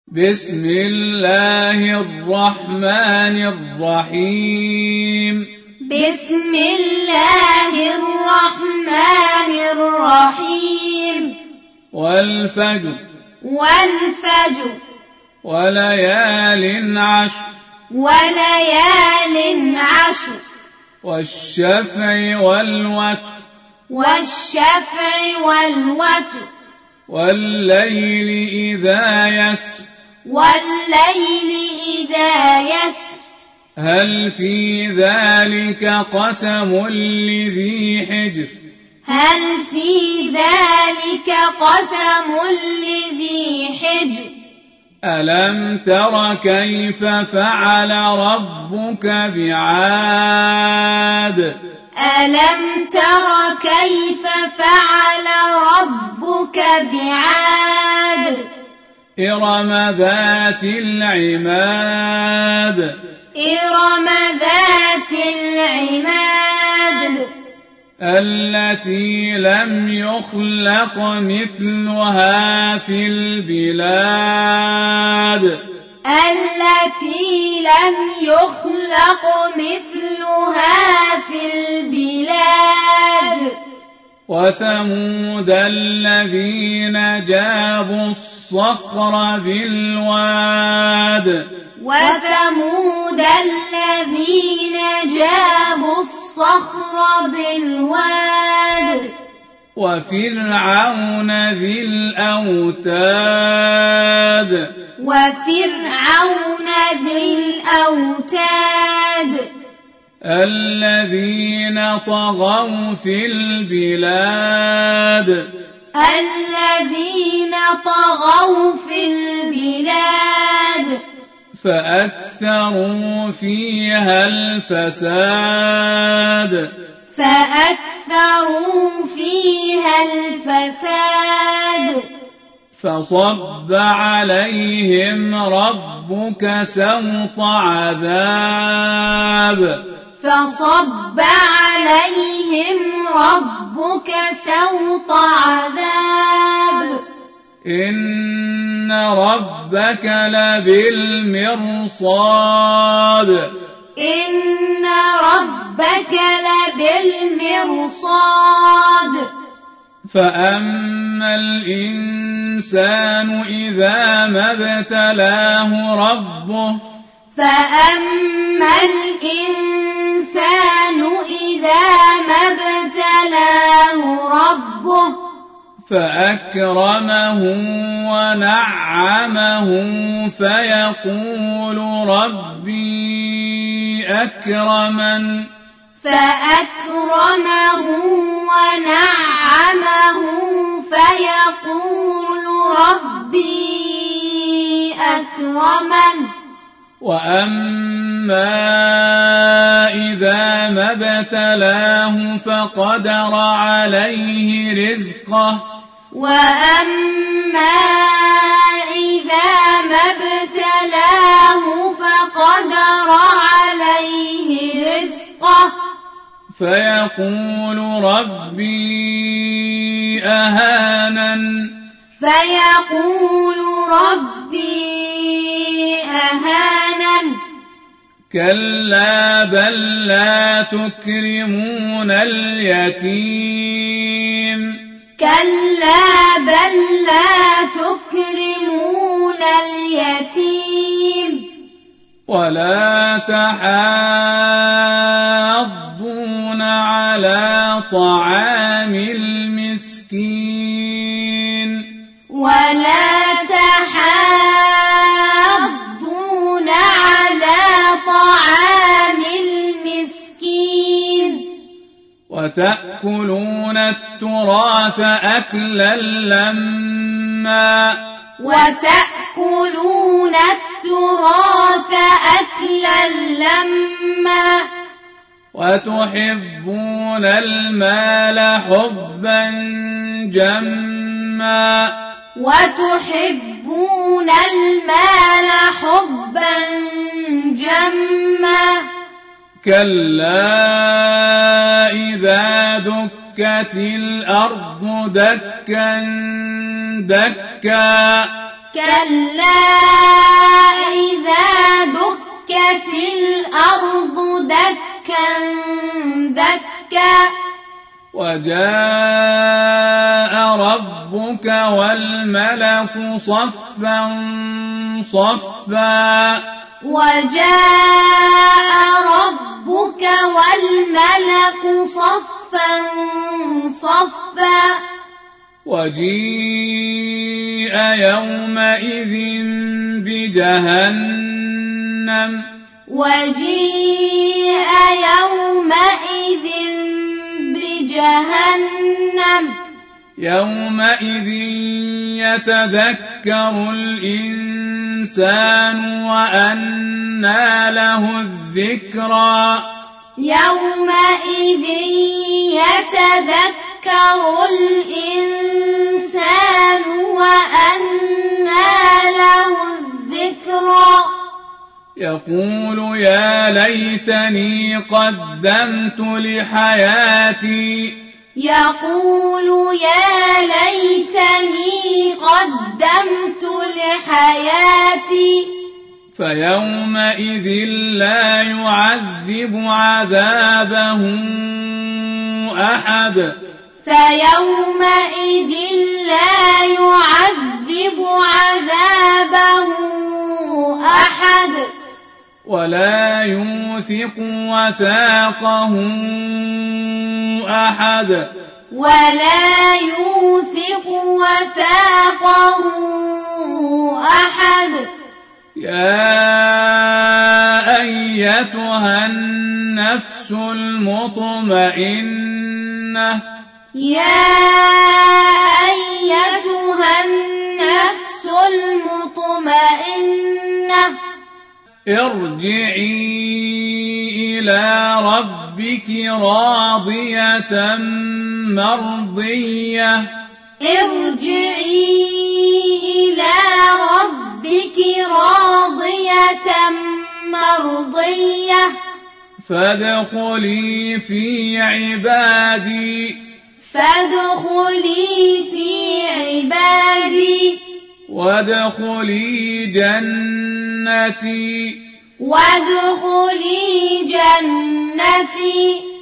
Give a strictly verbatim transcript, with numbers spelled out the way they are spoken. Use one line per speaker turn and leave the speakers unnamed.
بسم الله الرحمن الرحيم
بسم الله الرحمن الرحيم
والفجر
والفجر
وليال عشر
وليال عشر
والشفع والوتر
والشفع والوتر
والليل إذا يسر
والليل إذا يسر
هل في ذلك قسم لذي حجر
هل في ذلك قسم لذي حجر
ألم تر كيف فعل ربك بعاد
ألم تر كيف فعل ربك بعاد
إرم ذات العماد
إرم ذات العماد
التي لم يخلق مثلها في البلاد
التي لم يخلق مثلها في البلاد
وثمود الذين جابوا الصخر بالواد
وثمود الذين جابوا الصخر بالواد
وفرعون ذي الأوتاد
وفرعون ذي الأوتاد
الذين طغوا في البلاد
الذين طغوا في البلاد
فأكثروا فيها الفساد
فأكثروا فيها الفساد
فصب عليهم ربك سوط عذاب
فصب عليهم ربك سوط عذاب
إن ربك لبالمرصاد
إن ربك لبالمرصاد
فأما الإنسان إذا ما ابتلاه ربه
فأما الإنسان إذا ما ابتلاه ربه
فأكرمه ونعمه فيقول ربي أكرمن
فأكرمه ونعمه فيقول ربي أكرمن
وأما إذا ما ابتلاه فقدر عليه رزقه
وأما إذا ما ابتلاه فقدر عليه رزقه
فيقول ربي أهانن
فيقول ربي أهانن
كلا بل لا تكرمون اليتيم
كلا بل لا تكرمون اليتيم
ولا تحاضون على طعام المسكين
ولا تحاضون على طعام المسكين
وتأكلون التراث أكلا لما
وتأكلون التراث أكلا لما
وتحبون المال حبا جما
وتحبون المال حبا جما
كلا إذا دكت الأرض دكا دكا
كلا
وجاء ربك والملك صفا صفا
وجاء ربك والملك صفا صفا
وجيء يومئذ بجهنم
وجيء يومئذ بجهنم
يومئذ يتذكر الإنسان وأنى له الذكرى
يومئذ يتذكر الإنسان وأنى له الذكرى
يقول يا ليتني قدمت لحياتي
يقول يا ليتني قدمت لحياتي
فيومئذ لا يعذب عذابه أحد
فيومئذ لا يعذب عذابه أحد
ولا يوثق وثاقه أحد
ولا يوثق وثاقه أحد
يا أيتها النفس المطمئنة
يا أيتها النفس المطمئنة
ارجعي إلى ربك راضية مرضية
ارجعي إلى ربك راضية مرضية
فادخلي في عبادي
فادخلي في عبادي
وادخلي جنتي
وادخلي جنتي